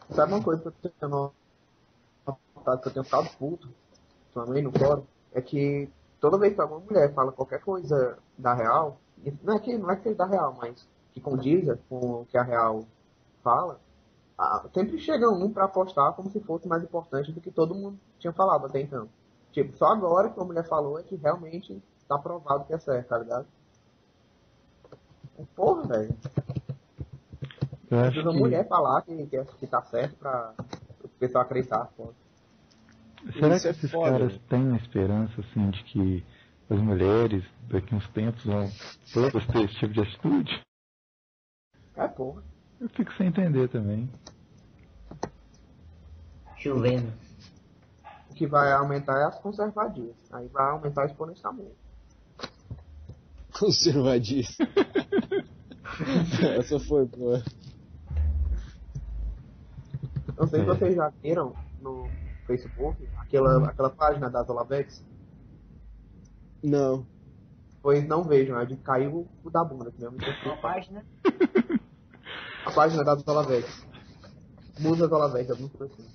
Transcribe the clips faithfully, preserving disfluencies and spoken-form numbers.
Sabe uma coisa que eu tenho notado, que eu tenho ficado puto também no fórum, é que toda vez que alguma mulher fala qualquer coisa da Real, não é que, não é que seja da Real, mas que condiza com o que a Real fala, ah, sempre chega um pra apostar como se fosse mais importante do que todo mundo tinha falado até então. Tipo, só agora que a mulher falou é que realmente tá provado que é certo, tá ligado? Porra, velho. Eu acho Precisa que... mulher falar que, que, é- que tá certo pra o pessoal acreditar, pô. Será Isso que é esses foda, caras né? têm a esperança, assim, de que as mulheres, daqui uns tempos, vão todas ter esse tipo de atitude? É porra. Eu fico sem entender também. Chovendo. O que vai aumentar é as conservadias. Aí vai aumentar exponencialmente. Conservadista. Essa foi boa. Não sei se É. vocês já viram no Facebook aquela, aquela página das Olavex. Não. Pois não vejam, é de cair o cu da bunda, que mesmo que Qual página? a página das Olavex. Musas Olavex, alguma coisa assim.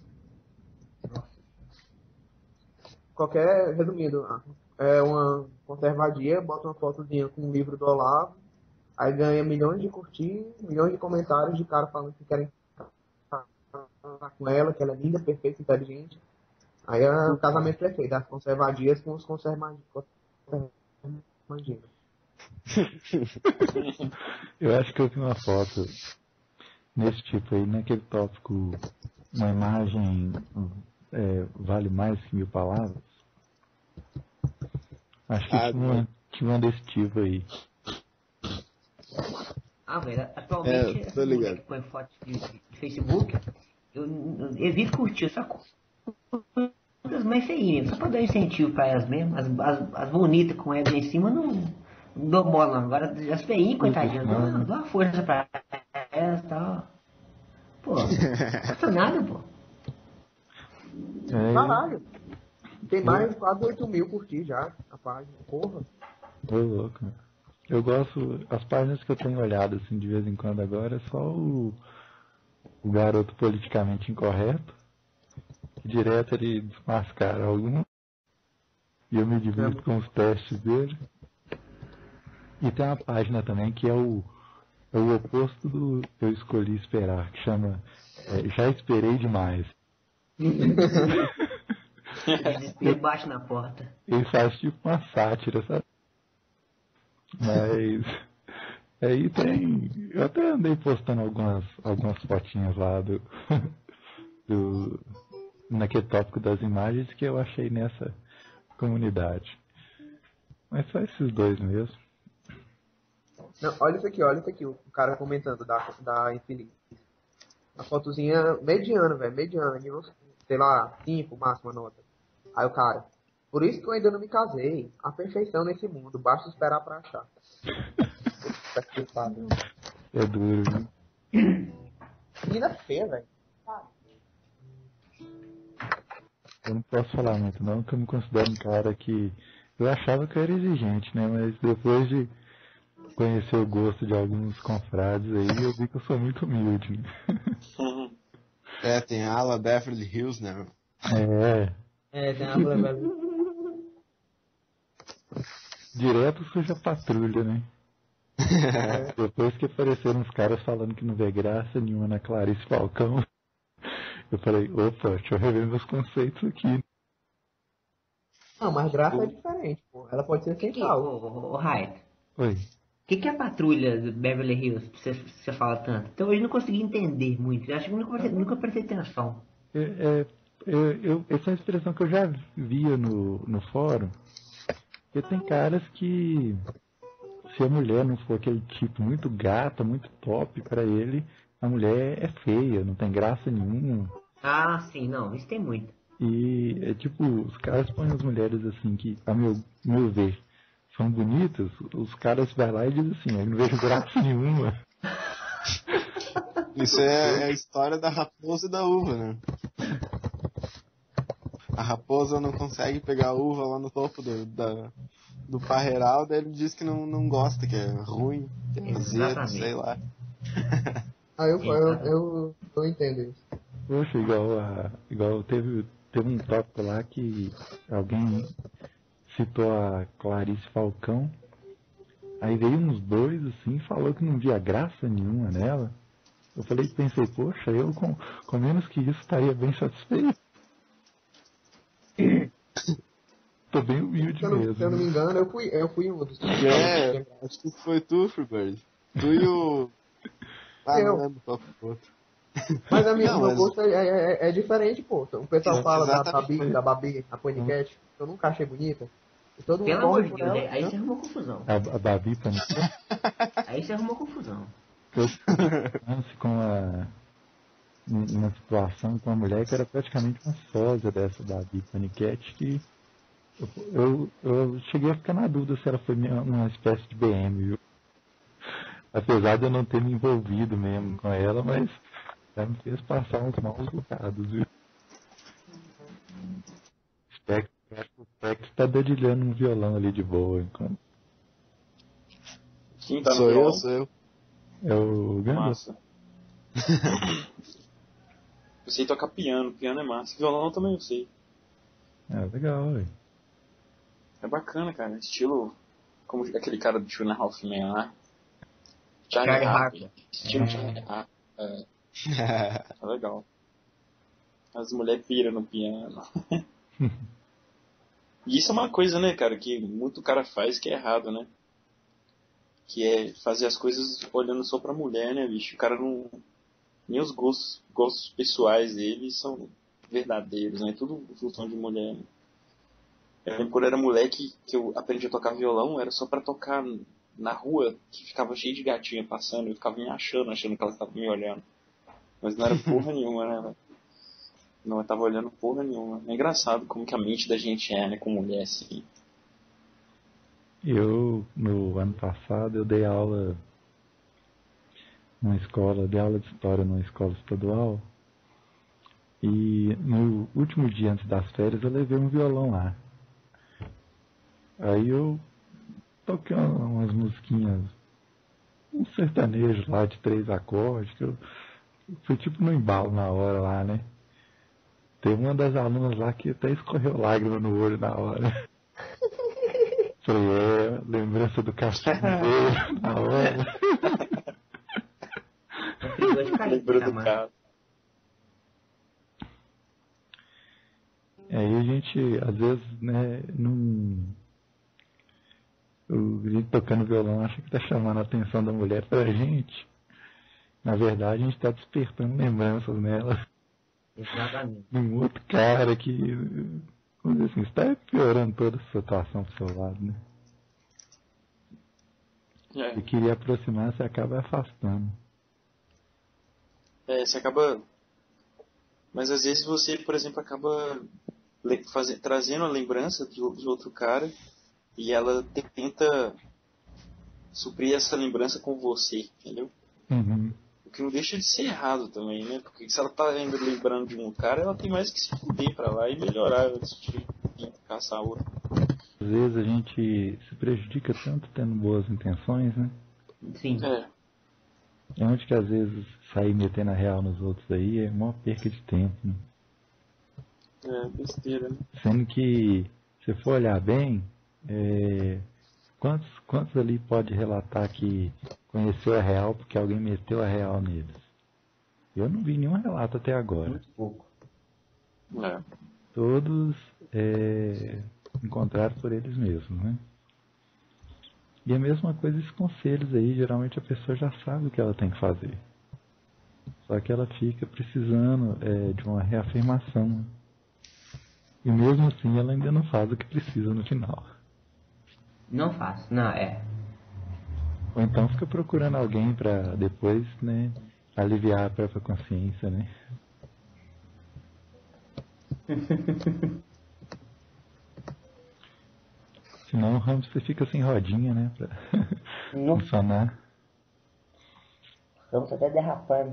Qualquer, resumindo, ah, é uma conservadia, bota uma fotozinha com um livro do Olavo, aí ganha milhões de curtidas, milhões de comentários de cara falando que querem casar com ela, que ela é linda, perfeita, inteligente. Aí é o casamento perfeito, as conservadias com os conservadinhos. Eu acho que eu vi uma foto nesse tipo aí, naquele tópico, uma imagem é, vale mais que mil palavras. Acho que Ah, tinha, uma, tinha uma desse tipo aí. Ah, velho, atualmente É, tô essa mulher ligado. que põe foto de, de Facebook, eu, eu evito curtir, só coisas mais feinhas, só pra dar incentivo pra elas mesmo. As, as, as bonitas com ela em cima não, não dou bola não. Agora as feinhas, coitadinhas, dou, uma- dou uma força pra elas e tal. Pô, não custa nada, pô. É, Caralho, tem eu, mais de quase oito mil curtir já a página. Porra. tô louco. Eu gosto, as páginas que eu tenho olhado assim de vez em quando agora é só o, o garoto politicamente incorreto, que direto ele desmascara algum, e eu me divirto com os testes dele. E tem uma página também que é o, é o oposto do Eu Escolhi Esperar, que chama é, Já Esperei Demais. Desespero bate na porta. Ele faz tipo uma sátira, sabe? Mas aí tem. Eu até andei postando algumas, algumas fotinhas lá do, do. naquele tópico das imagens que eu achei nessa comunidade. Mas só esses dois mesmo. Não, olha isso aqui, olha isso aqui, o cara comentando da, da Infeliz. A fotozinha mediana, velho, mediana, nível, sei lá, cinco máxima nota. Aí o cara, por isso que eu ainda não me casei. A perfeição nesse mundo, basta esperar pra achar. Puta que pariu. É duro, viu? Menina feia, velho. Eu não posso falar muito não, porque eu me considero um cara que. Eu achava que eu era exigente, né? Mas depois de conhecer o gosto de alguns confrades aí, eu vi que eu sou muito humilde, né? É, tem a ala Beverly Hills, né? É. É, tem uma blá Direto suja patrulha, né? Depois que apareceram uns caras falando que não vê graça nenhuma na Clarice Falcão, eu falei, opa, deixa eu rever meus conceitos aqui. Não, mas graça é diferente, pô. Ela pode ser Que que, central. ô, ô, ô, Raid, Oi. o que, que é a patrulha do Beverly Hills, que você, você fala tanto? Então hoje não consegui entender muito, eu acho que nunca, prestei- nunca prestei atenção. É, é, eu, eu- essa é uma expressão que eu já via no, no fórum, porque tem caras que, se a mulher não for aquele tipo muito gata, muito top pra ele, a mulher é feia, não tem graça nenhuma. Ah, sim, não, isso tem muito. E é tipo, os caras põem as mulheres assim que, a meu, meu ver, são bonitas, os caras vai lá e dizem assim, eu não vejo graça nenhuma. Isso é, é a história da raposa e da uva, né? A raposa não consegue pegar a uva lá no topo do, da, do parreiral, daí ele diz que não, não gosta, que é ruim, que é azedo, Exatamente. sei lá. Ah, eu, eu, Exatamente. eu, eu entendo isso. Poxa, igual, a, igual teve, teve um tópico lá que alguém citou a Clarice Falcão. Aí veio uns dois assim e falou que não via graça nenhuma nela. Eu falei, pensei, poxa, eu com, com menos que isso estaria bem satisfeito. Tô bem humilde Se eu, não, mesmo. se eu não me né? engano, eu fui, eu fui um dos. É, acho que foi tu, Freebird. Tu e o... Ah, Eu. não lembro qual foi o outro. Mas a minha, Não, o meu mas- gosto é, é, é diferente, pô. O pessoal Ex- fala da exatamente. Babi, da Babi, a Ponycat, que eu nunca achei bonita. E todo mundo Pelo amor morre de por Deus, ela. aí, aí né? você arrumou confusão. A, a Babi Paniquete, Aí você arrumou confusão. eu lance com a uma situação com uma mulher que era praticamente uma sósia dessa Babi Paniquete que eu, eu, eu cheguei a ficar na dúvida se ela foi minha- uma espécie de B M, viu? Apesar de eu não ter me envolvido mesmo com ela, mas ela me fez passar uns maus bocados, viu? Spectre, acho que o Spectre tá dedilhando um violão ali de boa enquanto Quem tá no Sou eu, violão? sou eu. é o Gandalf. Massa. Eu sei tocar piano, piano é massa. Violão também eu sei. É legal, ué. É bacana, cara. Estilo. Como aquele cara do Two and a Half Men lá. Charlie Charlie Harper. Harper. Estilo É. Charlie Harper. É, é legal. As mulheres piram no piano. E isso é uma coisa, né, cara, que muito cara faz que é errado, né? Que é fazer as coisas olhando só pra mulher, né, bicho? O cara não... Nem os gostos, gostos pessoais dele são verdadeiros, né? Tudo função de mulher. Né? Eu lembro quando eu era moleque que eu aprendi a tocar violão, era só pra tocar na rua, que ficava cheio de gatinha passando, eu ficava me achando, achando que elas estavam me olhando. Mas não era porra nenhuma, né, velho? Não, eu tava olhando porra nenhuma. É engraçado como que a mente da gente é, né, com mulher, assim. Eu, no ano passado, eu dei aula numa escola, dei aula de história numa escola estadual. E no último dia antes das férias eu levei um violão lá. Aí eu toquei umas musiquinhas, um sertanejo lá de três acordes, que eu fui tipo no embalo na hora lá, né? Teve uma das alunas lá que até escorreu lágrima no olho na hora. Falei, é, lembrança do castigo dele na hora. Um figura de carinho, Lembrou tá, do mano? cara. Aí a gente, às vezes, né, não. O gente tocando violão acha que tá chamando a atenção da mulher pra gente. Na verdade, a gente tá despertando lembranças nela Exatamente. de um outro cara que, vamos dizer assim, está piorando toda a situação pro seu lado, né? É. E queria aproximar, você acaba afastando. É, você acaba... Mas às vezes você, por exemplo, acaba le- faze- trazendo a lembrança do, do outro cara e ela te- tenta suprir essa lembrança com você, entendeu? Uhum. O que não deixa de ser errado também, né? Porque se ela tá ainda lembrando de um cara, ela tem mais que se fuder pra lá e melhorar antes de de caçar outro. Às vezes a gente se prejudica tanto tendo boas intenções, né? Sim. É, É onde que às vezes sair metendo a real nos outros aí é uma perca de tempo, né? é besteira, né? Sendo que, se for olhar bem, é, quantos, quantos ali pode relatar que conheceu a real porque alguém meteu a real neles? Eu não vi nenhum relato até agora. Muito pouco. É. Todos é, encontraram por eles mesmos, né? E a mesma coisa esses conselhos aí, geralmente a pessoa já sabe o que ela tem que fazer. Só que ela fica precisando é, de uma reafirmação. Né? E mesmo assim ela ainda não faz o que precisa no final. Não faço. Não, é. Ou então fica procurando alguém pra depois, né, aliviar a própria consciência, né? Senão o hamster fica sem rodinha, né, pra Não. funcionar. Estamos até derrapando.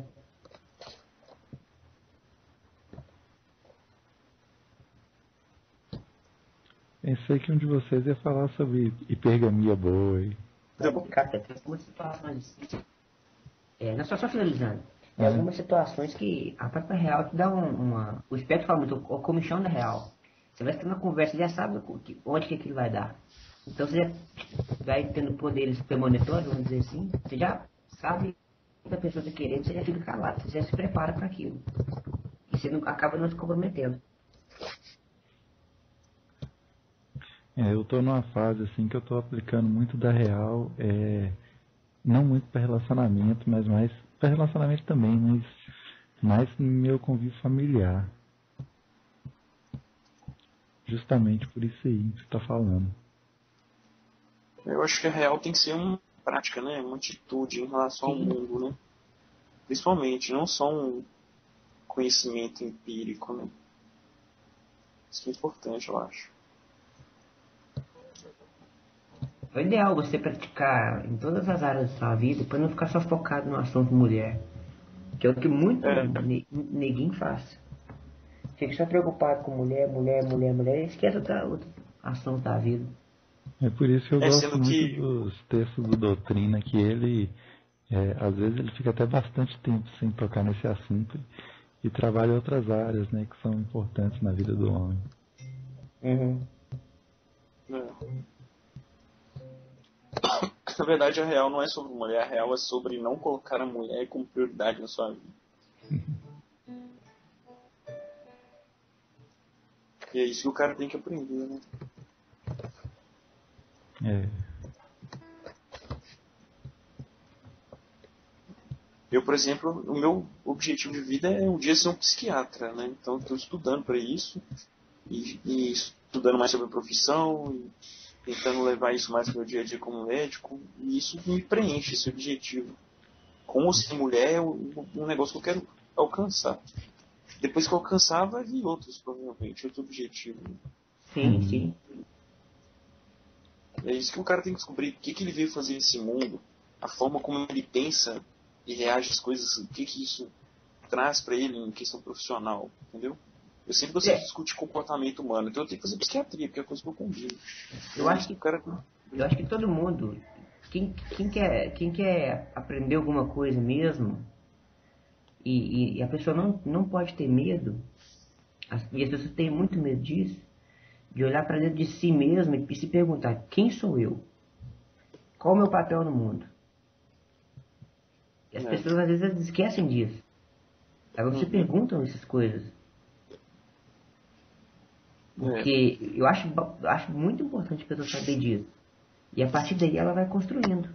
Pensei que um de vocês ia falar sobre hipergamia boa. E... É complicado, tem algumas situações. É, nós só, só finalizando. Tem É. algumas situações que a própria real te dá um- uma. O espectro fala muito, o comichão da real. Você vai tendo uma conversa, você já sabe o que- onde que aquilo vai dar. Então você já vai tendo poderes premonitórios, vamos dizer assim, você já sabe o que a pessoa está querendo, você já fica calado, você já se prepara para aquilo. E você não, acaba não se comprometendo. É, eu tô numa fase assim que eu tô aplicando muito da real, é, não muito para relacionamento, mas mais para relacionamento também, mas mais no meu convívio familiar. Justamente por isso aí que você tá falando. Eu acho que a real tem que ser uma prática, né? Uma atitude em relação ao Sim. mundo, né? Principalmente, não só um conhecimento empírico, né? Isso é importante, eu acho. É ideal você praticar em todas as áreas da sua vida para não ficar só focado no assunto mulher. Que é o que muito É. ne- neguinho faz. Fica só preocupado com mulher, mulher, mulher, mulher e esquece outra, outro assunto da vida. É por isso que eu É, gosto sendo muito que- dos textos do Doutrina, que ele, é, às vezes ele fica até bastante tempo sem tocar nesse assunto e trabalha outras áreas, né, que são importantes na vida do homem. Uhum. É. Na verdade, a real não é sobre mulher, a real é sobre não colocar a mulher como prioridade na sua vida. E é isso que o cara tem que aprender, né? É, Eu, por exemplo, o meu objetivo de vida é um dia ser um psiquiatra, né? Então, estou estudando para isso e, e estudando mais sobre a profissão e tentando levar isso mais para o meu dia a dia como médico. E isso me preenche, esse objetivo. Com ou sem mulher é um, um negócio que eu quero alcançar. Depois que eu alcançar, vai vir outros, provavelmente, outro objetivo. Sim, Uhum. sim. É isso que o cara tem que descobrir. O que, que ele veio fazer nesse mundo, a forma como ele pensa e reage às coisas, o que, que isso traz para ele em questão profissional, entendeu? Eu sempre gostei É. de discutir comportamento humano, então eu tenho que fazer psiquiatria, porque é a coisa que eu combino. Eu acho que o cara... Eu acho que todo mundo, quem, quem, quer, quem quer aprender alguma coisa mesmo, e, e a pessoa não, não pode ter medo, as, e as pessoas têm muito medo disso, de olhar para dentro de si mesmo e, e se perguntar, quem sou eu? Qual o meu papel no mundo? E as É. pessoas às vezes elas esquecem disso. Elas não se Uhum. perguntam essas coisas. Porque eu acho, eu acho muito importante a pessoa saber disso. E a partir daí ela vai construindo.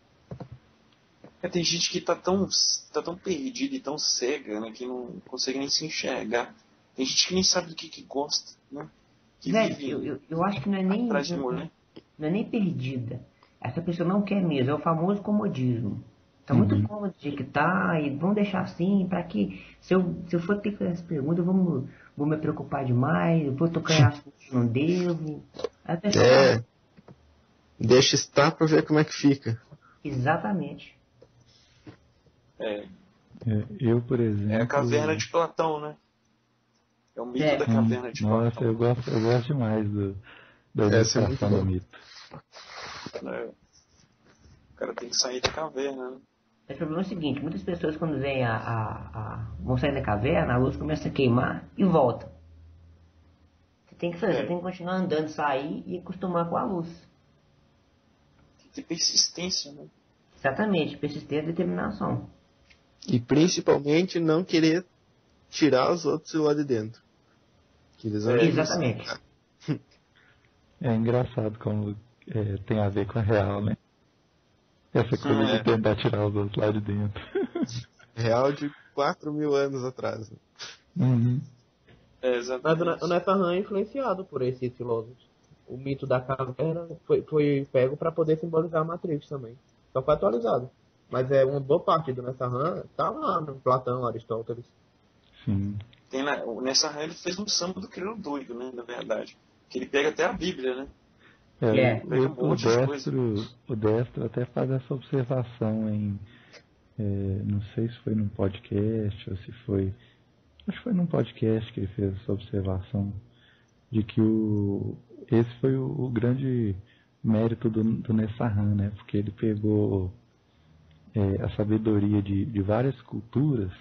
É, tem gente que tá tão, tá tão perdida e tão cega, né, que não consegue nem se enxergar. Tem gente que nem sabe do que, que gosta, né? Que Velho, vive eu, eu, eu acho que não é nem atrás de não, mulher. não é nem perdida. Essa pessoa não quer mesmo, é o famoso comodismo. Tá muito Uhum. cômodo de que tá, e vamos deixar assim, pra que se eu, se eu for ter que fazer essa pergunta, eu vou, vou me preocupar demais, eu vou tocar em assunto que não devo. Aí a pessoa É. fala, Deixa estar pra ver como é que fica. exatamente. É, é, eu, por exemplo... é a caverna de Platão, né? É o mito É. da Hum, caverna de nossa, Platão. eu gosto, eu gosto demais do, da Essa é muito ilustração do boa. mito. Né? O cara tem que sair da caverna, né? Mas o problema é o seguinte, muitas pessoas quando vêm a, a, a, vão sair da caverna, a luz começa a queimar e volta. Você tem que fazer, É. você tem que continuar andando, sair e acostumar com a luz. Tem que ter persistência, né? Exatamente, persistência e determinação. E principalmente não querer tirar os outros lá de dentro. Que eles vão É, te exatamente. buscar. É engraçado como é, tem a ver com a real, né? Essa coisa É. de tentar tirar os outros lá de dentro. Real de quatro mil anos atrás. Né? Uhum. É, Mas o exatamente. Ne- o Nefahran é influenciado por esses filósofos. O mito da caverna foi, foi pego para poder simbolizar a Matrix também. Só foi atualizado. Mas é uma boa parte do Nefahran tá lá no Platão, Aristóteles. Sim. Tem na, o Nessa Rã ele fez um samba do crioulo doido, né? Na verdade. Que ele pega até a Bíblia, né? É, É. o, Pega um o, monte de Destro, o Destro até faz essa observação em. É, não sei se foi num podcast ou se foi. Acho que foi num podcast que ele fez essa observação de que o, esse foi o, o grande mérito do, do Nessarran, né? Porque ele pegou é, a sabedoria de, de várias culturas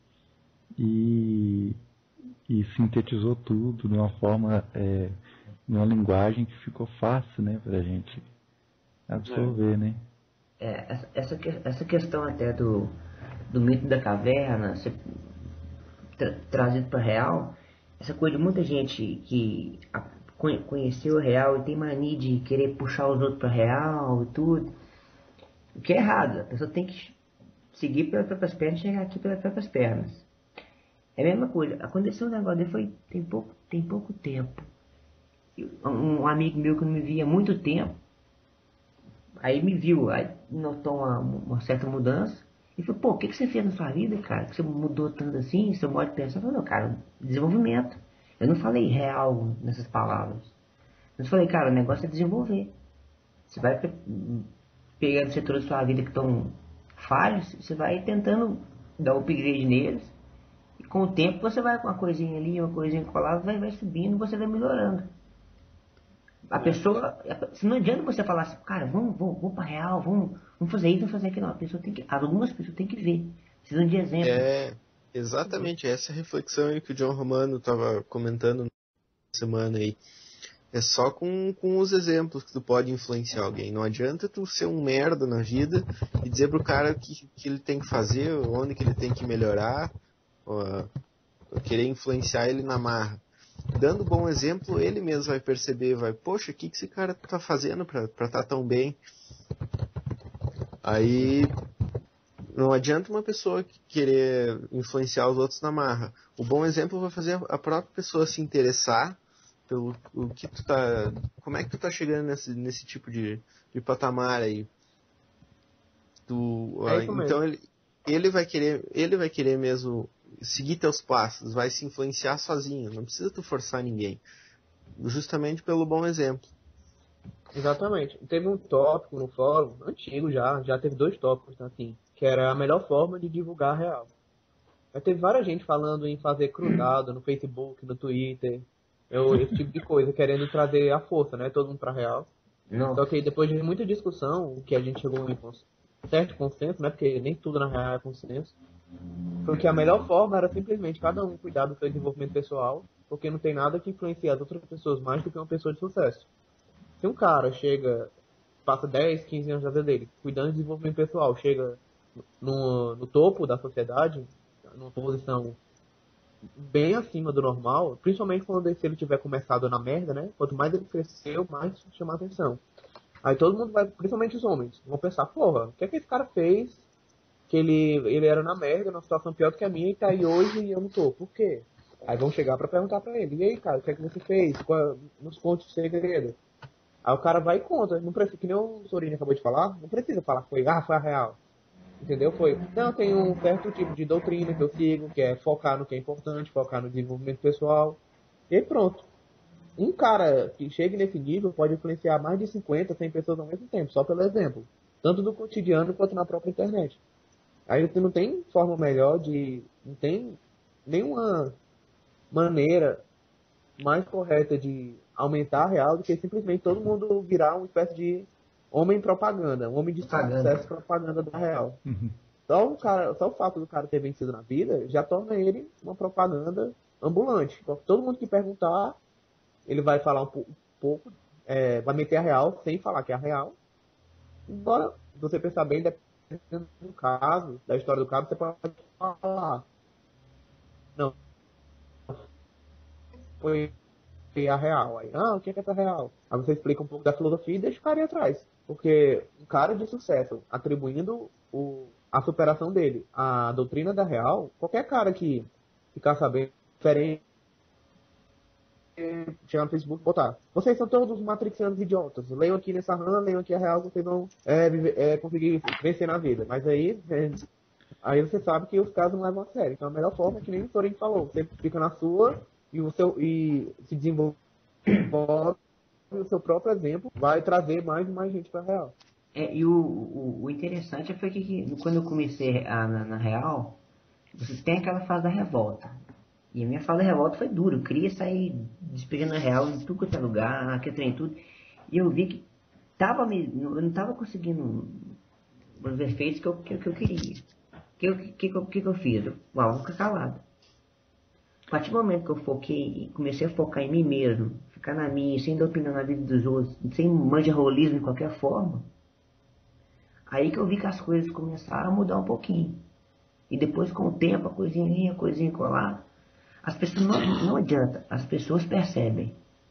e, e sintetizou tudo de uma forma, é, de uma linguagem que ficou fácil, né, pra gente absorver, é. né? É, essa, essa, essa questão até do, do mito da caverna ser tra, trazido para real, essa coisa de muita gente que a, conheceu o real e tem mania de querer puxar os outros para real e tudo, o que é errado. A pessoa tem que seguir pelas próprias pernas e chegar aqui pelas próprias pernas. É a mesma coisa. Aconteceu um negócio dele foi tem pouco, tem pouco tempo. Um, um amigo meu que não me via há muito tempo, aí me viu, aí notou uma, uma certa mudança e falou, pô, o que, que você fez na sua vida, cara? Que você mudou tanto assim, seu modo de pensar? Eu falei, não, cara, desenvolvimento. Eu não falei real nessas palavras. Eu falei, cara, o negócio é desenvolver. Você vai pe pegando setores da sua vida que estão falhos, você vai tentando dar um upgrade neles, e com o tempo você vai com uma coisinha ali, uma coisinha colada, vai, vai subindo, você vai melhorando. A pessoa, se não adianta você falar assim, cara, vamos, vamos, vamos para real, vamos, vamos fazer isso, vamos fazer aquilo. Não, a pessoa tem que, algumas pessoas têm que ver, precisam de exemplo. É, exatamente, essa reflexão aí que o John Romano estava comentando na semana aí. É só com, com os exemplos que tu pode influenciar alguém. Não adianta tu ser um merda na vida e dizer pro cara o que, que ele tem que fazer, onde que ele tem que melhorar, ou, ou querer influenciar ele na marra. Dando bom exemplo, ele mesmo vai perceber, vai, poxa, o que, que esse cara tá fazendo pra estar tá tão bem? Aí não adianta uma pessoa querer influenciar os outros na marra. O bom exemplo vai fazer a própria pessoa se interessar pelo o que tu tá, como é que tu tá chegando nesse, nesse tipo de, de patamar aí. Tu, é então ele, ele vai querer, ele vai querer mesmo seguir teus passos, vai se influenciar sozinho, não precisa tu forçar ninguém. Justamente pelo bom exemplo. Exatamente. Teve um tópico no fórum, antigo já, já teve dois tópicos assim, que era a melhor forma de divulgar a real. Aí teve várias gente falando em fazer cruzado no Facebook, no Twitter, eu, esse tipo de coisa, querendo trazer a força, né, todo mundo pra real. Não. Só que depois de muita discussão, o que a gente chegou em certo consenso, né, porque nem tudo na real é consenso, porque a melhor forma era simplesmente cada um cuidar do seu desenvolvimento pessoal, porque não tem nada que influencia as outras pessoas mais do que uma pessoa de sucesso. Se um cara chega, passa dez, quinze anos da vida dele, cuidando de desenvolvimento pessoal, chega no, no topo da sociedade, numa posição bem acima do normal, principalmente quando se ele tiver começado na merda, né? Quanto mais ele cresceu, mais chama a atenção. Aí todo mundo vai, principalmente os homens, vão pensar, porra, o que é que esse cara fez? Que ele, ele era na merda, numa situação pior do que a minha, e tá aí hoje e eu não tô. Por quê? Aí vão chegar pra perguntar pra ele, e aí, cara, o que é que você fez? Qual, nos contos de segredo. Aí o cara vai e conta, não precisa, que nem o Sorini acabou de falar, não precisa falar que foi, ah, foi a real. Entendeu? Foi, não, tem um certo tipo de doutrina que eu sigo, que é focar no que é importante, focar no desenvolvimento pessoal, e pronto. Um cara que chegue nesse nível pode influenciar mais de cinquenta, cem pessoas ao mesmo tempo, só pelo exemplo. Tanto do cotidiano quanto na própria internet. Aí você não tem forma melhor de... Não tem nenhuma maneira mais correta de aumentar a real do que simplesmente todo mundo virar uma espécie de homem propaganda. Um homem de Propaganda. sucesso propaganda da real. Uhum. Só o, cara, só o fato do cara ter vencido na vida já torna ele uma propaganda ambulante. Todo mundo que perguntar, ele vai falar um pouco, um pouco é, vai meter a real sem falar que é a real. Embora, se você pensar bem, dependendo do caso, da história do caso, você pode falar. Não. Foi a real. Aí, ah, o que é essa real? Aí você explica um pouco da filosofia e deixa o cara ir atrás. Porque um cara de sucesso, atribuindo o, a superação dele à doutrina da real, qualquer cara que ficar sabendo diferente, chegar no Facebook e botar, vocês são todos matrixianos idiotas, leiam aqui nessa RAM, leiam aqui a real, vocês vão é, é, conseguir vencer na vida. Mas aí, é, aí você sabe que os caras não levam a sério. Então a melhor forma é que nem o Sorin falou, você fica na sua e, o seu, e se desenvolve o seu próprio exemplo, vai trazer mais e mais gente para a real. É, e o, o, o interessante foi que, que quando eu comecei a, na, na real, você tem aquela fase da revolta. E a minha fase da revolta foi dura. Eu queria sair despejando a real em tudo quanto é lugar, que trem tudo. E eu vi que tava me, eu não estava conseguindo os efeitos que eu, que, que eu queria. O que, que, que, que, que eu fiz? Eu ah, vou ficar calado. A partir do momento que eu foquei, comecei a focar em mim mesmo, ficar na minha, sem dar opinião na vida dos outros, sem manjarrolismo de qualquer forma, aí que eu vi que as coisas começaram a mudar um pouquinho. E depois, com o tempo, a coisinha vinha, a coisinha colar. As pessoas não, não adianta, as pessoas percebem.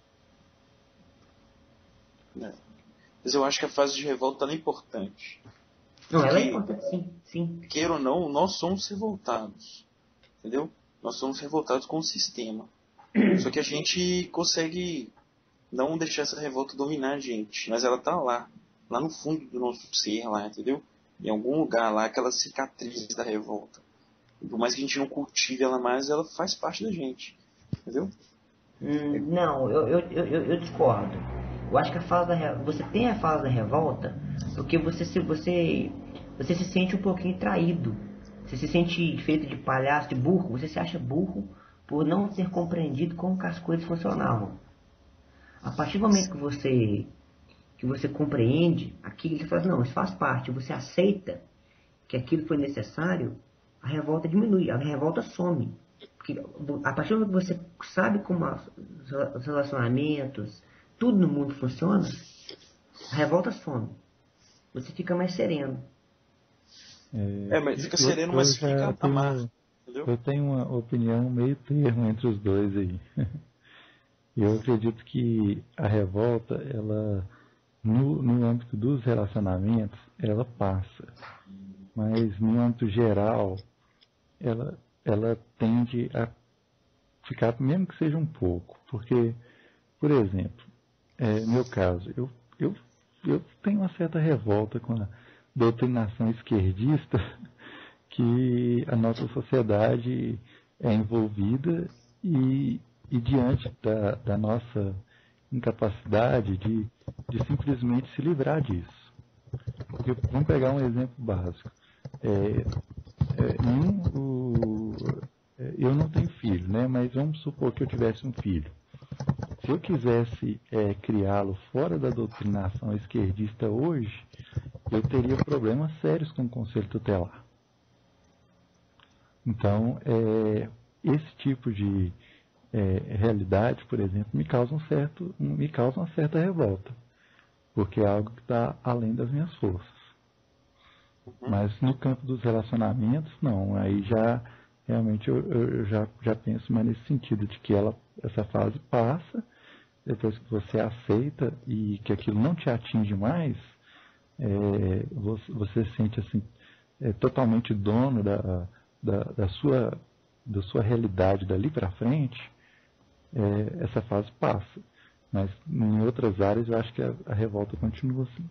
É. Mas eu acho que a fase de revolta ela é importante. Não, ela é Porque, importante, sim, sim. queira ou não, nós somos revoltados. Entendeu? Nós somos revoltados com o sistema. Só que a gente consegue não deixar essa revolta dominar a gente. Mas ela tá lá. Lá no fundo do nosso ser, lá, entendeu? Em algum lugar lá, aquela cicatriz da revolta. E por mais que a gente não cultive ela mais, ela faz parte da gente. Entendeu? Hum, não, eu, eu, eu, eu discordo. Eu acho que a fase da re... você tem a fase da revolta porque você se, você, você se sente um pouquinho traído. Você se sente feito de palhaço, de burro. Você se acha burro por não ter compreendido como que as coisas funcionavam. A partir do momento que você, que você compreende aquilo, você fala assim, não, isso faz parte. Você aceita que aquilo foi necessário, a revolta diminui, a revolta some. Porque a partir do momento que você sabe como os relacionamentos, tudo no mundo funciona, a revolta some. Você fica mais sereno. É, mas fica sereno, eu, mas eu fica tenho, amargo. Entendeu? Eu tenho uma opinião meio termo entre os dois aí. Eu acredito que a revolta, ela, no, no âmbito dos relacionamentos, ela passa. Mas no âmbito geral, ela, ela tende a ficar, mesmo que seja um pouco. Porque, por exemplo, é, no meu caso, eu, eu, eu tenho uma certa revolta com a doutrinação esquerdista que a nossa sociedade é envolvida e, e diante da, da nossa incapacidade de, de simplesmente se livrar disso. Porque, vamos pegar um exemplo básico. É, é, um, o, é, eu não tenho filho, né? Mas vamos supor que eu tivesse um filho. Se eu quisesse é, criá-lo fora da doutrinação esquerdista hoje, eu teria problemas sérios com o conselho tutelar. Então, é, esse tipo de é, realidade, por exemplo, me causa, um certo, me causa uma certa revolta, porque é algo que está além das minhas forças. Mas no campo dos relacionamentos, não. Aí já, realmente, eu, eu já, já penso mais nesse sentido, de que ela, essa fase passa, depois que você aceita e que aquilo não te atinge mais, é, você, você se sente assim, é, totalmente dono da, da, da, sua, da sua realidade dali para frente, é, essa fase passa. Mas em outras áreas eu acho que a, a revolta continua assim.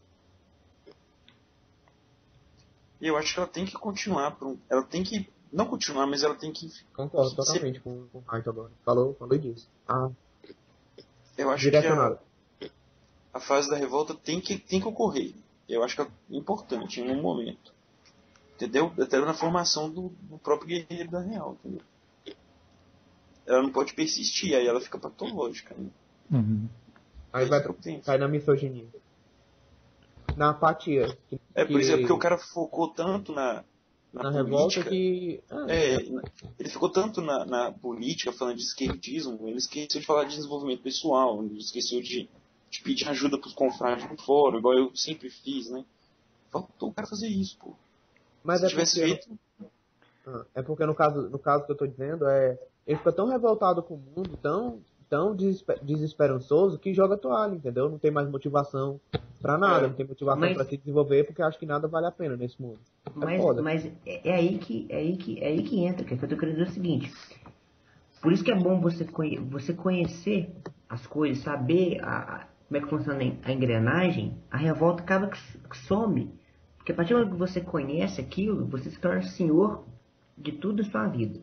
E eu acho que ela tem que continuar. Por um, ela tem que. Não continuar, mas ela tem que. Concordo ser, totalmente com, com o Raito agora. Falou, falou disso. Ah, eu acho direcionado. que a, a fase da revolta tem que, tem que ocorrer. Eu acho que é importante em um momento. Entendeu? Até na formação do, do próprio guerreiro da real, entendeu? Ela não pode persistir, aí ela fica patológica. Né? Uhum. Aí vai cair na misoginia. Na apatia. Que, é, por exemplo, porque o cara focou tanto na, na, na política, revolta que... Ah, é, ele ficou tanto na, na política, falando de esquerdismo, ele esqueceu de falar de desenvolvimento pessoal, ele esqueceu de, de pedir ajuda pros confrades do fórum, igual eu sempre fiz, né? Faltou o cara fazer isso, pô. Mas Se é tivesse porque... feito... Ah, é porque no caso, no caso que eu tô dizendo, é... ele fica tão revoltado com o mundo, tão, tão desesper... desesperançoso, que joga toalha, entendeu? Não tem mais motivação pra nada, É. não tem motivação Mas- pra se desenvolver, porque acha que nada vale a pena nesse mundo. É Mas, foda. mas é, é aí que, é, aí que, é aí que entra, que é que eu tô querendo dizer o seguinte. Por isso que é bom você, conhe, você conhecer as coisas, saber a, a- como é que funciona a engrenagem, a revolta acaba que, que some. Porque a partir do momento que você conhece aquilo, você se torna senhor de tudo da sua vida.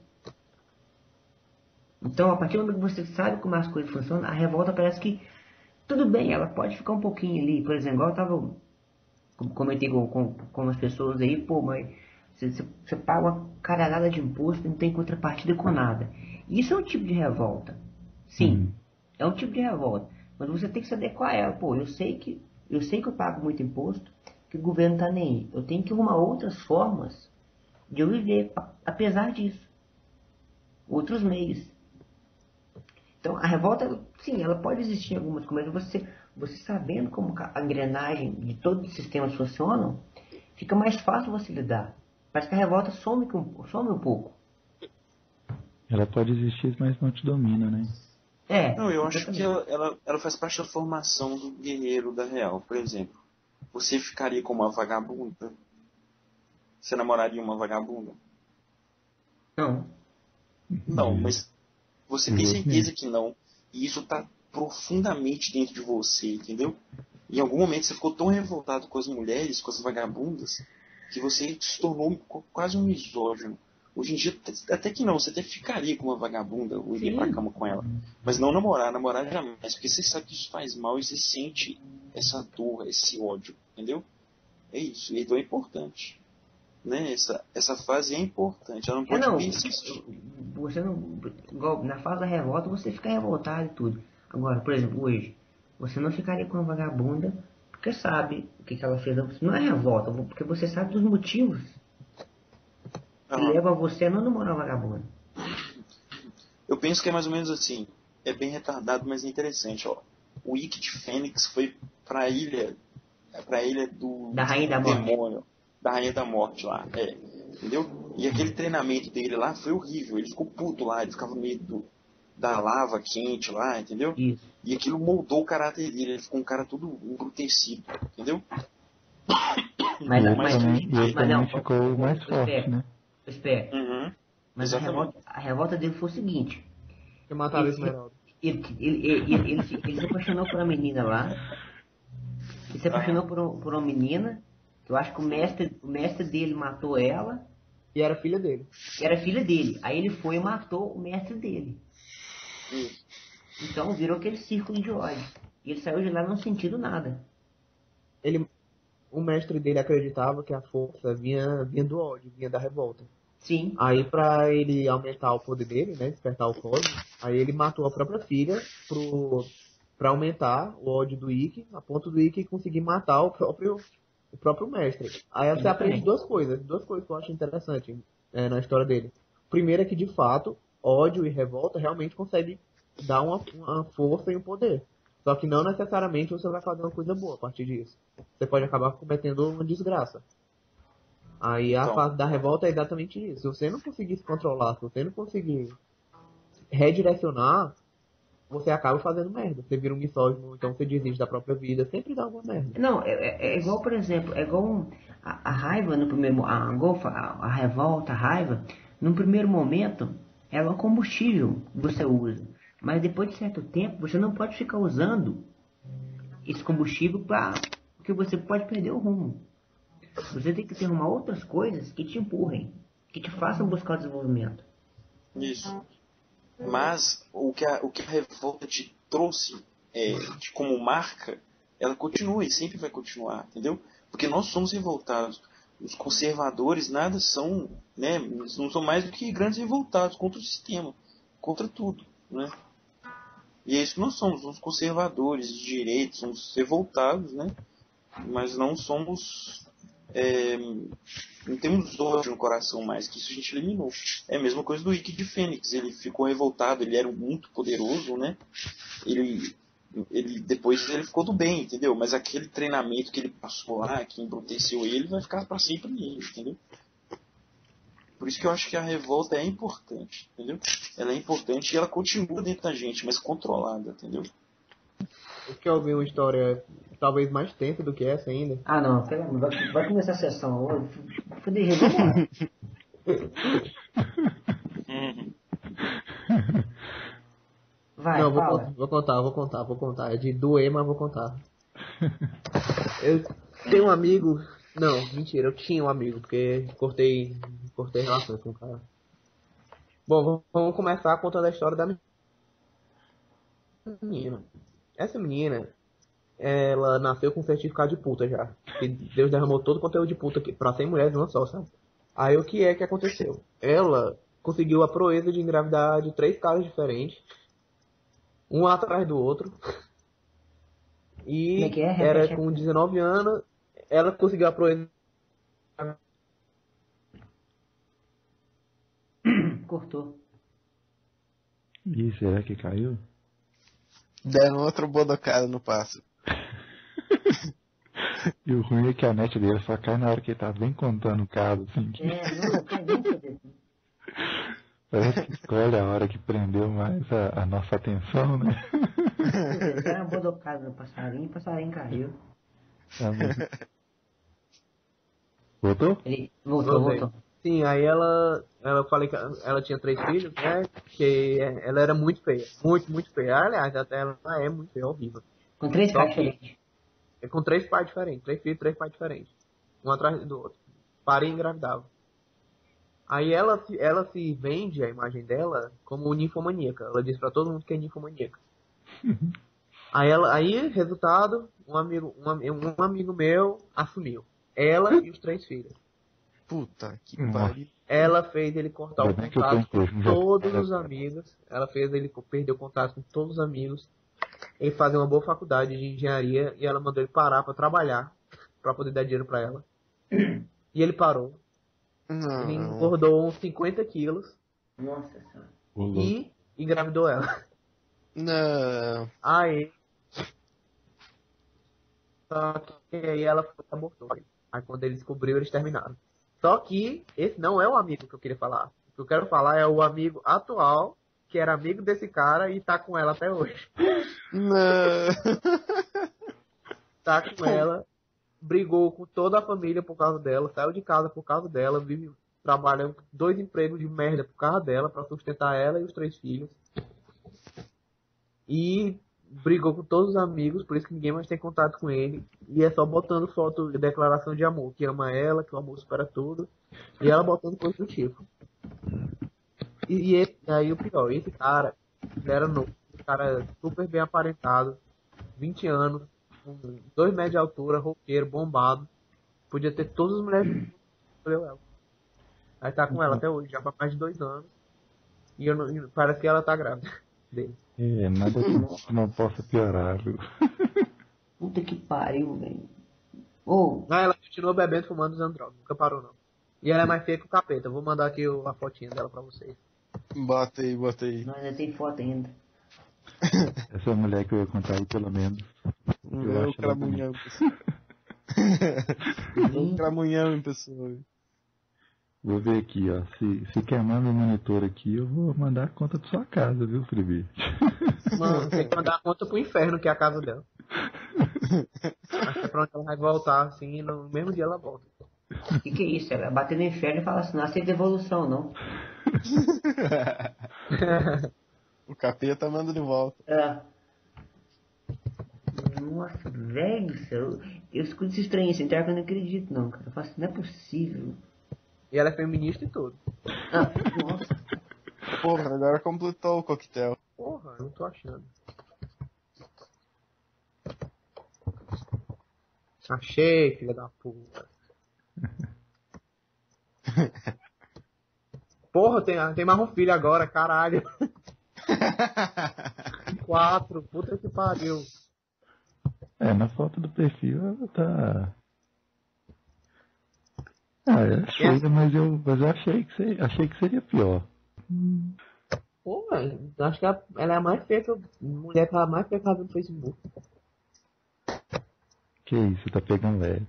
Então, a partir do momento que você sabe como as coisas funcionam, a revolta parece que, tudo bem, ela pode ficar um pouquinho ali. Por exemplo, igual eu tava, como comentei com, com, com as pessoas aí, pô, mas você, você, você paga uma caralhada de imposto e não tem contrapartida com nada. Isso é um tipo de revolta. Sim, Uhum. é um tipo de revolta. Mas você tem que se adequar a ela. Pô, eu sei que eu sei que eu pago muito imposto, que o governo tá nem aí. Eu tenho que arrumar outras formas de eu viver, apesar disso. Outros meios. Então, a revolta, sim, ela pode existir em algumas coisas, mas você, você sabendo como a engrenagem de todos os sistemas funcionam, fica mais fácil você lidar. Parece que a revolta some, com, some um pouco. Ela pode existir, mas não te domina, né? É. Não, eu acho exatamente. que ela, ela, ela faz parte da formação do guerreiro da real. Por exemplo, você ficaria com uma vagabunda? Você namoraria uma vagabunda? Não. Não, mas você tem Eu certeza mesmo. que não. E isso tá profundamente dentro de você, entendeu? Em algum momento você ficou tão revoltado com as mulheres, com as vagabundas, que você se tornou quase um misógino. Hoje em dia, até que não, você até ficaria com uma vagabunda ou iria pra Sim. cama com ela. Mas não namorar, namorar jamais, porque você sabe que isso faz mal e você sente essa dor, esse ódio, entendeu? É isso, então é importante. Né? Essa, essa fase é importante, ela não É, pode não. persistir. Você não. Igual, na fase da revolta você fica revoltado e tudo. Agora, por exemplo, hoje, você não ficaria com a vagabunda porque sabe o que, que ela fez. Não é revolta, porque você sabe dos motivos que Aham. levam você a não namorar uma vagabunda. Eu penso que é mais ou menos assim. É bem retardado, mas é interessante. Ó. O Ikki de Fênix foi pra ilha, pra ilha do Da Rainha da Morte. demônio, da Rainha da Morte lá. É, entendeu? E aquele treinamento dele lá foi horrível. Ele ficou puto lá, ele ficava no meio do, da lava quente lá, entendeu? Isso. E aquilo moldou o caráter dele. Ele ficou um cara todo embrutecido, entendeu? Mas, E ele mas, também, e ele mas não, também ficou mais forte, espera, né? espera. Uhum. Mas a Exatamente. revolta, a revolta dele foi o seguinte. Que mataram a Ele, Esmeralda. ele, ele, ele, ele, ele se, ele se apaixonou por uma menina lá. Ele se apaixonou por, um- por uma menina. Que eu acho que o mestre, o mestre dele matou ela. E era filha dele. Que era filha dele. Aí ele foi e matou o mestre dele. Isso. Então virou aquele círculo de ódio. E ele saiu de lá não sentindo nada. Ele, o mestre dele acreditava que a força vinha, vinha do ódio, vinha da revolta. Sim. Aí, pra ele aumentar o poder dele, né, despertar o cosmos, aí ele matou a própria filha pro, pra aumentar o ódio do Ikki, a ponto do Ikki conseguir matar o próprio, o próprio mestre. Aí você aprende Exatamente. duas coisas, duas coisas que eu acho interessante é, na história dele. Primeiro é que, de fato, ódio e revolta realmente conseguem dar uma, uma força e um poder. Só que não necessariamente você vai fazer uma coisa boa a partir disso. Você pode acabar cometendo uma desgraça. Aí a Então. fase da revolta é exatamente isso. Se você não conseguir se controlar, se você não conseguir redirecionar, você acaba fazendo merda. Você vira um misógino, então você desiste da própria vida. Sempre dá alguma merda. Não, é, é- é igual, por exemplo, é igual um- a, a raiva no primeiro a, golfa, a, a revolta, a raiva, no primeiro momento, ela é um combustível que você usa. Mas depois de certo tempo, você não pode ficar usando esse combustível para porque você pode perder o rumo. Você tem que ter uma outras coisas que te empurrem, que te façam buscar o desenvolvimento. Isso. Mas o que a, o que a revolta te trouxe é, de, como marca, ela continua e sempre vai continuar, entendeu? Porque nós somos revoltados. Os conservadores nada são, né, não são mais do que grandes revoltados contra o sistema, contra tudo, né? E é isso que nós somos, os conservadores de direita, somos revoltados, né? Mas não somos, é, não temos ódio no coração mais, que isso a gente eliminou. É a mesma coisa do Ikki de Fênix, ele ficou revoltado, ele era muito poderoso, né? Ele, ele depois ele ficou do bem, entendeu? Mas aquele treinamento que ele passou lá, que embruteceu ele, vai ficar para sempre nele, entendeu? Por isso que eu acho que a revolta é importante, entendeu? Ela é importante e ela continua dentro da gente, mas controlada, entendeu? Eu quero ouvir uma história talvez mais tensa do que essa ainda. Ah não, pelo amor, vai, vai começar a sessão. Cadê? Vamos lá. Vai, Não, vou, fala. con- vou contar, vou contar, vou contar. É de doer, mas vou contar. Eu tenho um amigo. Não, mentira, eu tinha um amigo, porque cortei, cortei relações com o cara. Bom, vamos- vamos começar contando a história da menina. Essa menina, ela nasceu com certificado de puta já. E Deus derramou todo o conteúdo de puta aqui, pra cem mulheres, não só, sabe? Aí o que é que aconteceu? Ela conseguiu a proeza de engravidar de três caras diferentes, um atrás do outro. Como é E que é? era Repete. com dezenove anos, ela conseguiu a proeza. Cortou. Ih, será que caiu? Deram outra bodocada no pássaro. E o ruim é que a net dele só cai na hora que ele tá bem contando o caso, assim. Que É, não, cai bem cedo. parece que escolhe a hora que prendeu mais a, a nossa atenção, né? Era uma bodocada no passarinho e o passarinho caiu. Tá bom. Voltou? Ele voltou, Voltei. voltou. Sim, aí ela, ela eu falei que ela tinha três filhos, né? Que ela era muito feia, muito, muito feia. Aliás, até ela é muito feia, horrível. Com três Só caras que- diferentes. É com três pais diferentes, três filhos, três pais diferentes, um atrás do outro. Paria e engravidava. Aí ela, se- ela se vende a imagem dela como ninfomaníaca. Ela diz pra todo mundo que é ninfomaníaca. Aí, ela, aí, resultado, um amigo, um, ami- um amigo meu assumiu. Ela e os três filhos. Puta que Nossa. pariu. Ela fez ele cortar o Ainda bem que eu tô contato com incluso, já- todos os amigos. Ela fez ele perder o contato com todos os amigos. Ele fazia uma boa faculdade de engenharia e ela mandou ele parar pra trabalhar, pra poder dar dinheiro pra ela. E ele parou. Ele Não. engordou uns cinquenta quilos Nossa senhora. Ô, louco. e engravidou ela. Não. Aí. Só que aí ela foi e abortou. Aí quando ele descobriu, eles terminaram. Só que esse não é o amigo que eu queria falar. O que eu quero falar é o amigo atual, que era amigo desse cara e tá com ela até hoje. Não. Tá com ela, brigou com toda a família por causa dela, saiu de casa por causa dela, vive trabalhando dois empregos de merda por causa dela, pra sustentar ela e os três filhos. E brigou com todos os amigos, por isso que ninguém mais tem contato com ele. E é só botando foto de declaração de amor, que ama ela, que o amor supera tudo. E ela botando coisa do tipo. E, e esse, aí o pior, esse cara ele era novo, esse cara super bem aparentado, vinte anos, com dois metros de altura, roqueiro, bombado. Podia ter todas as mulheres que escolheu ela. Aí tá com ela até hoje, já faz mais de dois anos. E eu não, e parece que ela tá grávida dele. É, nada que não, que não possa piorar, viu? Puta que pariu, velho. Ô, Ah, ela continuou bebendo, fumando, usando droga. Nunca parou, não. E ela é mais feia que o capeta. Eu vou mandar aqui o- a fotinha dela pra vocês. Bota aí, bota aí. nós ainda tem foto ainda. Essa é a mulher que eu ia contar aí, pelo menos. Eu É o acho ela cramunhão, pessoal. O cramunhão em pessoa. Vou ver aqui, ó. Se, se queimando o monitor aqui, eu vou mandar a conta pra sua casa, viu, Freebie? Mano, tem que mandar a conta pro inferno, que é a casa dela. Acho que é pra onde ela vai voltar, assim, e no mesmo dia ela volta. O que, que é isso? Ela bater no inferno e falar assim, não aceita devolução, não. O capeta manda de volta. É. Nossa, velho do céu. Eu escuto esse estranho assim, então eu não acredito não, cara. Eu faço, não é possível. E ela é feminista e tudo. Ah, nossa. Porra, agora completou o coquetel. Porra, eu não tô achando. Achei, filha da puta. Porra, tem, tem mais um filho agora, caralho. Quatro, puta que pariu. É, na foto do perfil ela tá. Ah, é feia, mas eu, mas eu achei, que seria, achei que seria pior. Porra, eu acho que ela, ela é a mais feia que eu. Mulher que ela é mais feia que eu vi no Facebook. Que isso, tá pegando leve.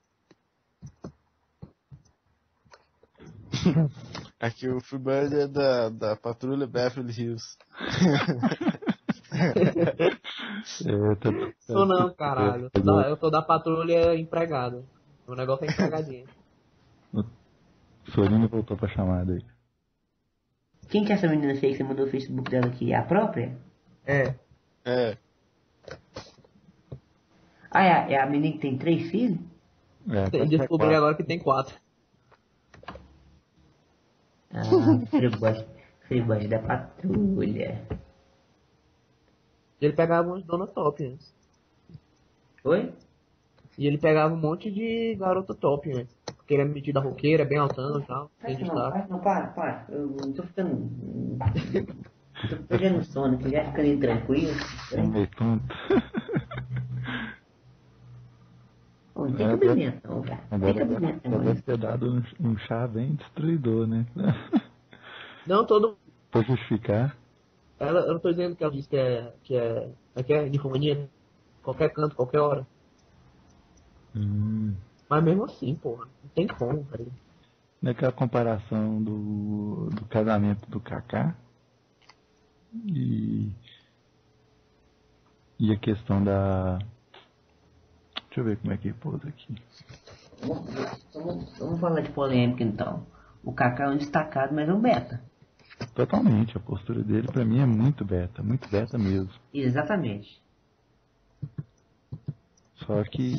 Aqui o Freebird é da, da patrulha Beverly Hills. É, tá, Sou não, caralho. Eu tô da, eu tô da patrulha empregada. O negócio é empregadinha. Sorina voltou pra chamada aí. Quem que é essa menina feia que você mandou o Facebook dela aqui? É a própria? É. É. Ah, é a, é a menina que tem três filhos? É, Tem- pode ser Descobri quatro. agora que tem quatro. Ah, Freeboy. Freeboy da patrulha. Ele pegava umas dona top antes. Oi? E ele pegava um monte de garota top, né? Porque ele é metido a roqueira, é bem altão e tal. Tem Faz não, destaque. faz não, para, para. Eu não tô ficando. Tô perdendo sono, que já ficando tranquilo. É meio tonto. Bom, tem cabimento não, velho. Tem Agora cabimento já não. deve ter dado um, um chá bem destruidor, né? Não, todo. Pra justificar. Ela, eu não tô dizendo que ela disse que é. que é. é que é ninfomania, né? Qualquer canto, qualquer hora. Hum. Mas mesmo assim, porra, não tem como, velho. Naquela comparação do, do casamento do Kaká e, e a questão da. Deixa eu ver como é que pôs aqui. Vamos, vamos, vamos falar de polêmica então. O Kaká é um destacado, mas é um beta. Totalmente, a postura dele pra mim é muito beta, muito beta mesmo. Exatamente. Só que.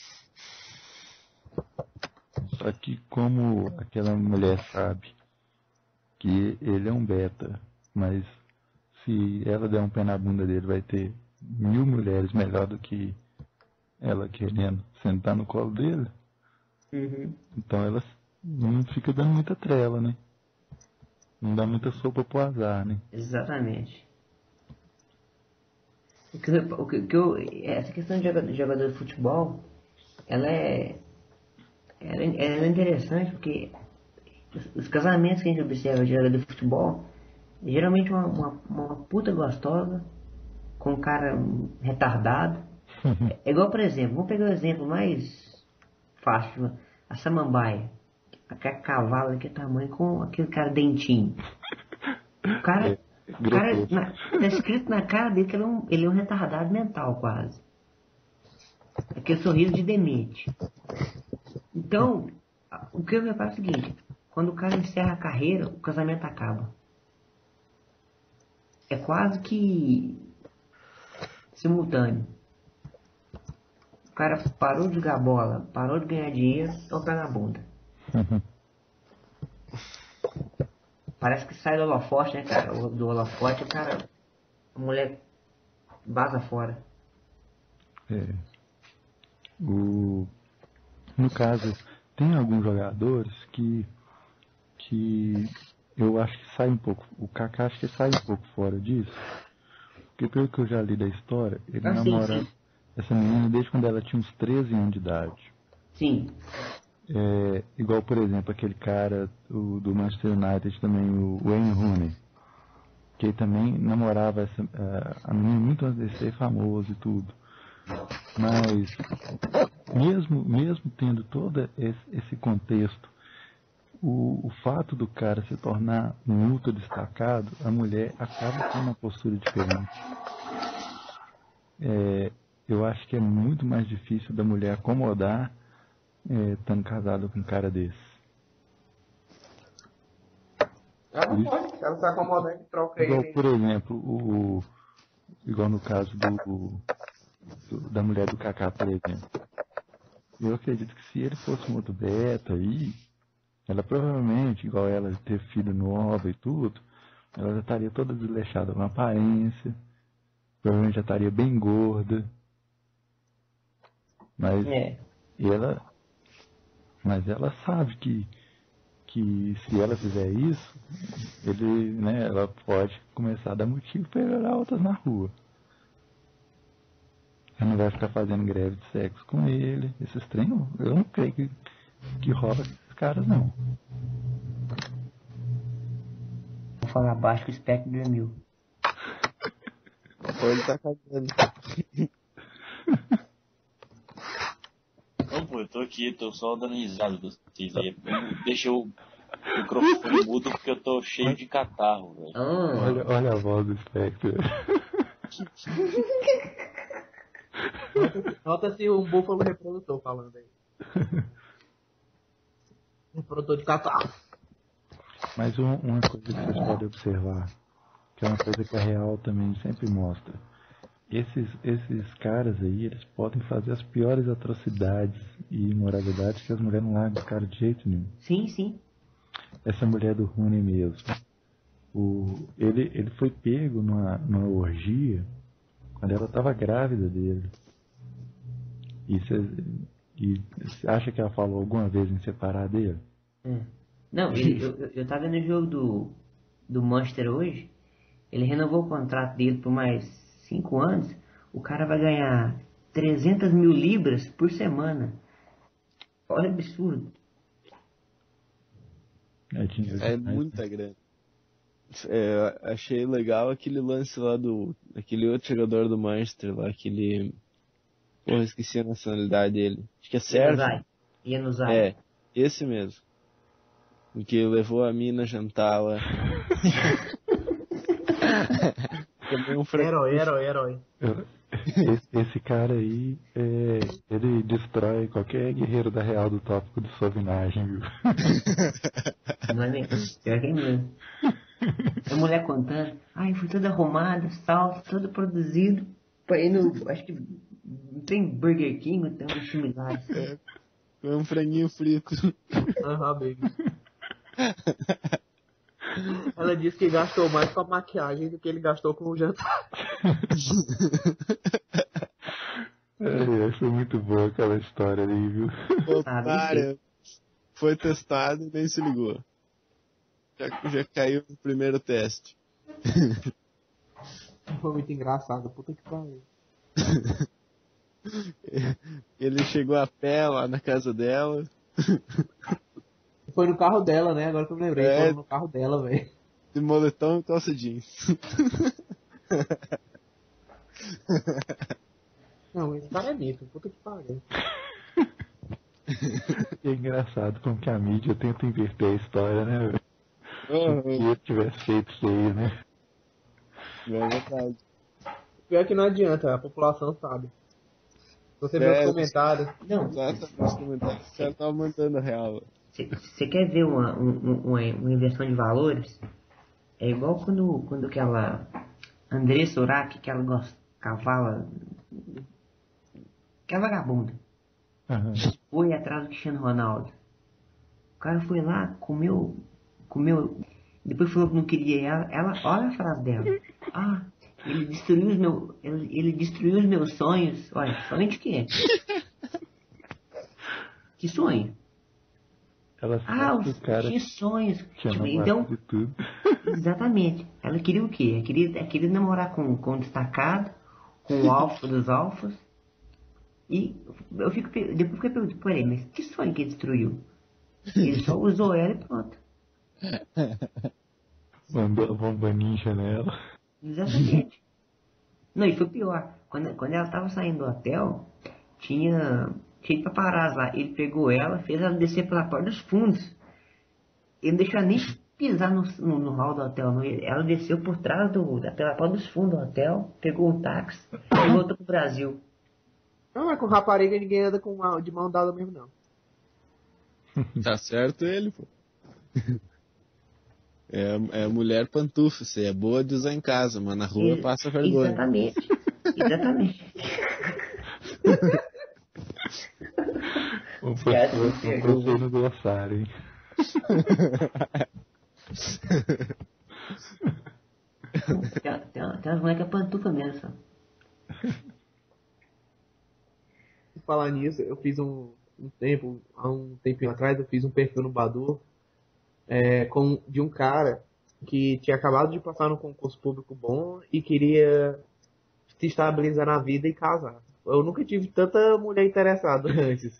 Só que como aquela mulher sabe que ele é um beta, mas se ela der um pé na bunda dele vai ter mil mulheres melhor do que ela querendo sentar no colo dele, Uhum. então ela não fica dando muita trela, né? Não dá muita sopa pro azar, né? Exatamente. O que, o que, o que eu, essa questão de jogador, de jogador de futebol, ela é, ela é, ela é interessante porque os, os casamentos que a gente observa de jogador de futebol, geralmente uma, uma, uma puta gostosa com um cara retardado. É igual, por exemplo, vamos pegar o exemplo mais fácil, a samambaia. Aquele cavalo daquele tamanho com aquele cara dentinho. O cara, É, o cara grotesco. na, tá escrito na cara dele que ele é, um, ele é um retardado mental quase. Aquele sorriso de demente. Então, o que eu reparo é o seguinte, quando o cara encerra a carreira, o casamento acaba. É quase que simultâneo. O cara parou de jogar bola, parou de ganhar dinheiro, ou pé na bunda. Parece que sai do holofote, né, cara? O- Do holofote, o cara, a mulher vaza fora. É. O, no caso, tem alguns jogadores que, que eu acho que sai um pouco. O Kaká acho que sai um pouco fora disso. Porque pelo que eu já li da história, ele Ah, sim, namora sim. essa menina desde quando ela tinha uns treze anos de idade. Sim. É, igual, por exemplo, aquele cara o, do Manchester United também, o Wayne Rooney, que ele também namorava essa, a, a menina muito antes de ser famoso e tudo. Mas, mesmo, mesmo tendo todo esse, esse contexto, o, o fato do cara se tornar um ultra destacado, a mulher acaba tendo uma postura diferente. É, eu acho que é muito mais difícil da mulher acomodar é, estando casada com um cara desse. Ela não Isso. pode, ela se acomodar e troca Igual, ele. por exemplo, o, igual no caso do, do- da mulher do Kaká, por exemplo. Eu acredito que se ele fosse um outro beta aí, ela provavelmente, igual ela ter filho nova e tudo, ela já estaria toda desleixada com aparência, provavelmente já estaria bem gorda. Mas É. ela, mas ela sabe que, que se ela fizer isso, ele, né, ela pode começar a dar motivo para ele olhar outras na rua. Ela não vai ficar fazendo greve de sexo com ele, esses treinos, eu não creio que, que rola com esses caras não. Vou falar baixo que o espectro é mil. Ou ele tá cagando. Não, pô, eu tô aqui, tô só dando risada de vocês aí. Deixa o microfone mudo porque eu tô cheio de catarro, velho. Ah, Olha, olha a voz do Spectre. Nota-se, nota-se um búfalo reprodutor falando aí. Reprodutor de catarro. Mas um- uma coisa que vocês podem observar, que é uma coisa que a Real também sempre mostra. Esses, esses caras aí, eles podem fazer as piores atrocidades e imoralidades que as mulheres não largam os caras de jeito nenhum. sim, sim. Essa mulher do Rooney mesmo. O, ele, ele foi pego numa, numa orgia quando ela estava grávida dele. E você acha que ela falou alguma vez em separar dele? É. Não, ele, eu, eu, eu tava vendo o jogo do, do Manchester hoje. Ele renovou o contrato dele por mais cinco anos. O cara vai ganhar trezentas mil libras por semana. Olha o absurdo. É, dinheiro É demais, muita né? grana. É, achei legal aquele lance lá do. Aquele outro jogador do Manchester lá, aquele. Porra, esqueci a nacionalidade dele. Acho que é Sérvio. Ianuzai. Ianuzai. É, esse mesmo. O que levou a mina a jantar lá. Também um frango. Herói, herói, herói. Eu- Esse, esse cara aí, é, ele destrói qualquer guerreiro da Real do tópico de sua vinagem, viu? Não é mesmo? Pior que é mesmo. A mulher contando, ai, fui toda arrumada, salto, todo produzido. Pra ir no. Acho que não tem Burger King, tem uns similares. Foi um franguinho frito. Aham, baby. Ela disse que gastou mais com a maquiagem do que ele gastou com o jantar. É, foi muito boa aquela história ali, viu? Otário. Foi testado e nem se ligou. Já, já caiu no primeiro teste. Foi muito engraçado, puta que pariu. Ele chegou a pé lá na casa dela. Foi no carro dela, né? Agora que eu me lembrei, É. foi no carro dela, velho. De moletom e calça jeans. Não, esse cara é mito, puta que pariu. E é engraçado como que a mídia tenta inverter a história, né, velho? Se Uhum. ele tivesse feito isso aí, né? É verdade. Pior que não adianta, a população sabe. Se você ver É, os comentários, Não, Exato, nos comentários. O cara tava mandando a real. você quer ver uma, um- um- uma, uma inversão de valores? É igual quando, quando aquela Andressa Urach, que ela gosta, cavala, que é vagabunda, Aham. foi atrás do Cristiano Ronaldo. O cara foi lá, comeu, comeu, depois falou que não queria ela, ela olha a frase dela. Ah, ele destruiu os meus, ele, ele destruiu os meus sonhos. Olha, sonho de quê? Que sonho? Ela Ah, sabe que os, o cara tinha sonhos. tinha Tipo, namorado então, de tudo. exatamente. Ela queria o quê? Ela queria, ela queria namorar com, com o destacado, com o alfa dos alfas. E eu fico, pe- depois fiquei perguntando, peraí, mas que sonho que ele destruiu? Ele só usou ela e pronto. Mandou a bomba ninja nela. Exatamente. Não, e foi pior. Quando, quando ela tava saindo do hotel, tinha, tinha paparazzi lá. Ele pegou ela, fez ela descer pela porta dos fundos. Ele não deixou ela nem pisar no, no, no hall do hotel. Não. Ela desceu por trás do, da, pela porta dos fundos do hotel, pegou um táxi e voltou pro Brasil. não é com rapariga ninguém anda com uma, de mão dada mesmo, não. Tá certo ele, pô. É, é mulher pantufa, você é boa de usar em casa, mas na rua Ex- passa vergonha. Exatamente. Exatamente. Um Cara, professor, um pegou. professor no glossário, hein? Tem, tem, tem umas moleques pantufa mesmo, só. Por falar nisso, eu fiz um, um tempo, há um tempinho atrás, eu fiz um perfil no Badoo é, com, de um cara que tinha acabado de passar num concurso público bom e queria se estabilizar na vida e casar. Eu nunca tive tanta mulher interessada antes.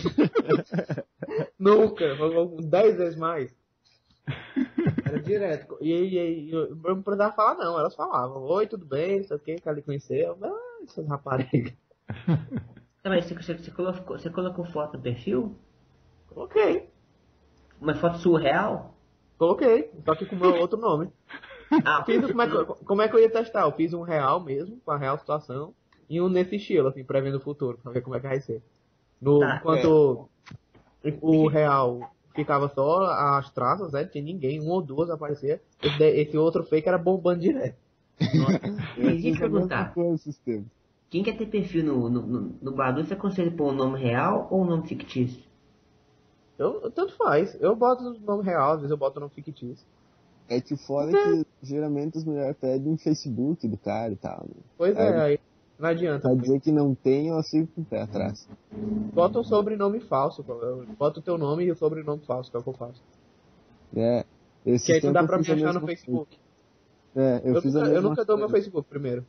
Nunca, foi dez vezes mais. Era direto. E, e, e eu não precisava falar não, elas falavam, oi, tudo bem, não sei o que, quer lhe conhecer. Eu, ah, essas raparigas. Tá, mas você, você, você, colocou, você colocou foto no perfil? Coloquei, Uma foto surreal? coloquei, só que com o meu outro nome. Ah, Fiz, como, é que, como é que eu ia testar? Eu fiz um real mesmo, com a real situação, e um nesse estilo, assim, prevendo o futuro, pra ver como é que vai ser. No, Tá, enquanto o real ficava só as traças, né? Não tinha ninguém, um ou duas aparecia. Esse, de- esse outro fake era bombando direto. E deixa eu te perguntar, Coisa, sistema. quem quer ter perfil no, no, no, no Badoo, você aconselha pôr um nome real ou um nome fictício? Eu, tanto faz. Eu boto o nome real, às vezes eu boto o nome fictício. É que foda que geralmente as mulheres pedem o Facebook do cara e tal, né? Pois é, Aí- aí não adianta. Pra dizer que não tem, eu fico com o pé atrás. Bota um sobrenome falso, pô. Bota o teu nome e o sobrenome falso, que é o que eu faço. É, esse Que aí não dá tempo pra eu me fiz a achar no mesma Facebook. coisa. É, eu, Eu, fiz nunca, a eu mesma nunca dou meu coisa. Facebook primeiro.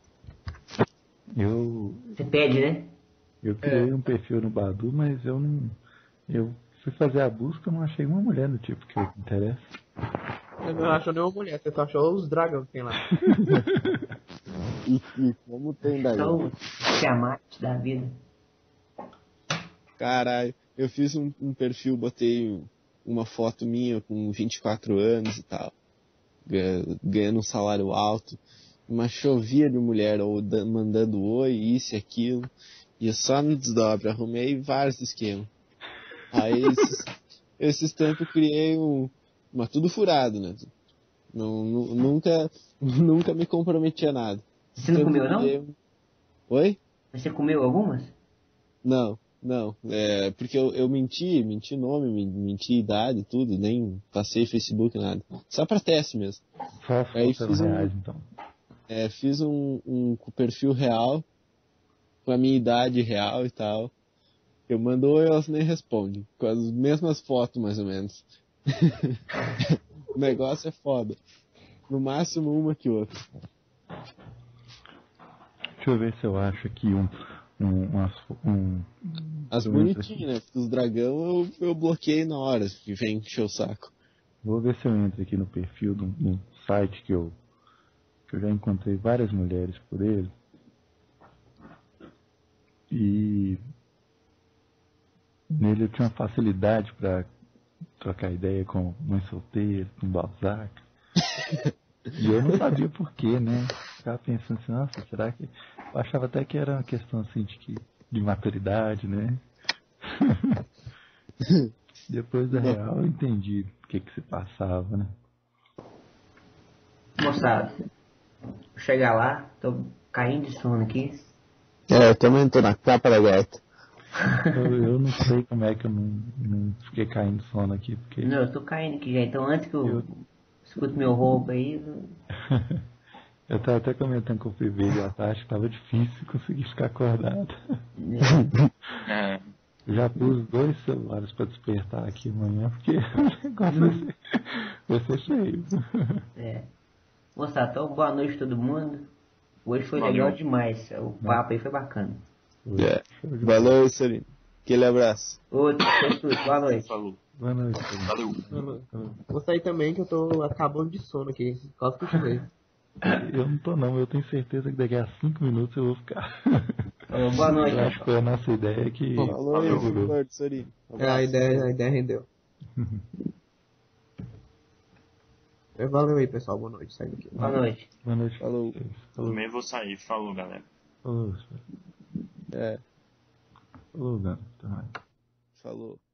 Eu, Você pede, né? eu criei um perfil no Badoo, mas eu não, Eu fui fazer a busca, não achei uma mulher do tipo que eu me interessa. Você não achou nenhuma mulher, você só achou os dragões que tem lá. E, e como tem daí? São os Tiamat da vida. Caralho, eu fiz um, um perfil, botei uma foto minha com vinte e quatro anos e tal, ganha- ganhando um salário alto, uma chovia de mulher ou da- mandando oi, isso e aquilo, e eu só no desdobro, arrumei vários esquemas. Aí esses, esses tempos eu criei um, mas tudo furado, né? Não, nu- nunca, nunca me comprometi a nada. Você não comeu, não? Criei um- Oi? Você comeu algumas? Não, não. É, porque eu, eu menti, menti nome, men- menti idade, tudo, nem passei Facebook, nada. Só pra teste mesmo. Só as Aí fotos fiz um- reais, então. É, fiz um, um com perfil real, com a minha idade real e tal. Eu mando oi, elas nem respondem. Com as mesmas fotos, mais ou menos. O negócio é foda. No máximo uma que outra. Deixa eu ver se eu acho aqui um. um, umas fo- um As eu entro bonitinhas, né? Porque os dragão eu, eu bloqueei na hora, que vem encher o saco. Vou ver se eu entro aqui no perfil de um, de um site que eu, que eu já encontrei várias mulheres por ele. E nele eu tinha uma facilidade para trocar ideia com mãe solteira, com Balzac. E eu não sabia porquê, né? Ficava pensando assim, nossa, será que. Eu achava até que era uma questão assim de, que, de maturidade, né? Depois da real eu entendi o que que se passava, né? Moçada, vou chegar lá, tô caindo de sono aqui. É, eu também tô na capa da gaita. Eu, eu não sei como é que eu não, não fiquei caindo sono aqui, porque Não, eu tô caindo aqui já, então antes que eu, Eu- escuto meu roubo aí, eu- eu tava até comentando com o Privilege à tarde que tava difícil conseguir ficar acordado. É, Eu já pus dois celulares pra despertar aqui amanhã, porque o negócio vai ser, vai ser cheio. é. Moçada, então boa noite a todo mundo. Hoje foi Valeu. legal demais, o papo aí foi bacana. É. Valeu, Sorino. Aquele abraço. Outro, foi tudo, boa noite. falou. Boa noite. Felipe. Valeu. Vou sair também que eu tô acabando de sono aqui. Quase que eu cheguei. Eu não tô não, eu tenho certeza que daqui a cinco minutos eu vou ficar. Falou, boa noite. Eu acho que foi a nossa ideia que Falou, Valeu. Valeu. Sorino. É, a ideia, a ideia rendeu. É, valeu aí, pessoal. Boa noite. Sai daqui. Boa noite. Boa noite. Falou. Falou, Também vou sair. Falou, galera. falou, É, falou, Gano. Até mais. falou.